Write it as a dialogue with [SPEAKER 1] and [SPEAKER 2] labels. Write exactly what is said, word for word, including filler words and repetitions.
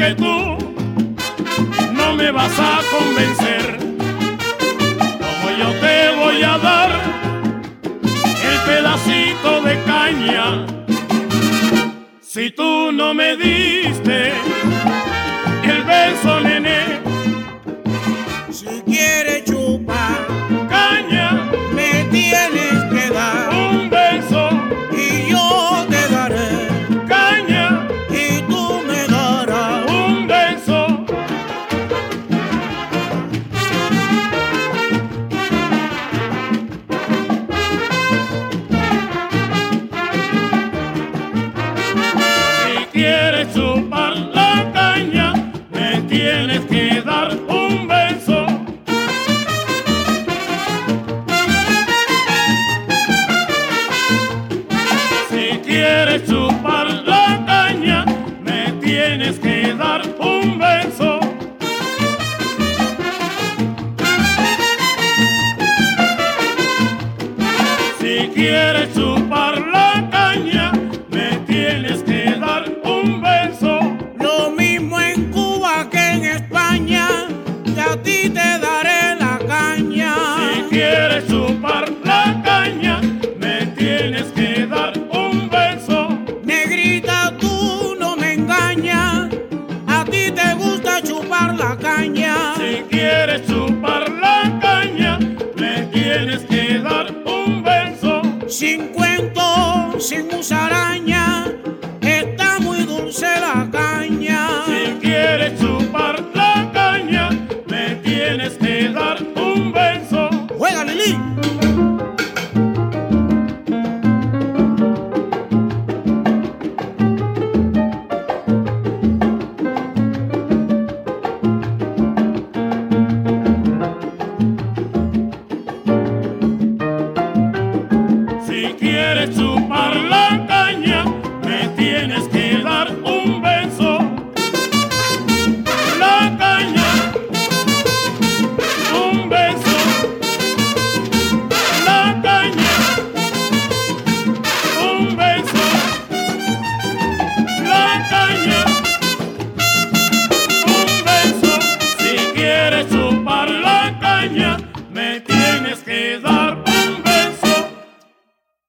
[SPEAKER 1] que tú no me vas a convencer. Como yo te voy a dar el pedacito de caña si tú no me diste el beso, nené.
[SPEAKER 2] Si quieres chupar
[SPEAKER 1] Caña,
[SPEAKER 2] me tienes que dar
[SPEAKER 1] un beso.
[SPEAKER 2] y yo te daré
[SPEAKER 1] Caña,
[SPEAKER 2] y tú me darás
[SPEAKER 1] un beso. Si quieres chupar la caña, me tienes que dar un beso. Si quieres chupar la caña, me tienes que dar un beso. Si quieres chupar la caña, me tienes que dar un beso.
[SPEAKER 2] lo mismo en Cuba que en España, que a ti te daré la caña.
[SPEAKER 1] Si quieres chupar la caña, me tienes que dar un beso.
[SPEAKER 2] Negrita, tú no me engañas, a ti te gusta chupar la caña.
[SPEAKER 1] Si quieres chupar la caña, me tienes que dar un beso.
[SPEAKER 2] Sin cuento, sin musaraña, está muy dulce la caña.
[SPEAKER 1] Si quieres chupar la caña, me tienes que dar un beso.
[SPEAKER 2] ¡Juega, Lili!
[SPEAKER 1] Si quieres chupar la caña, me tienes que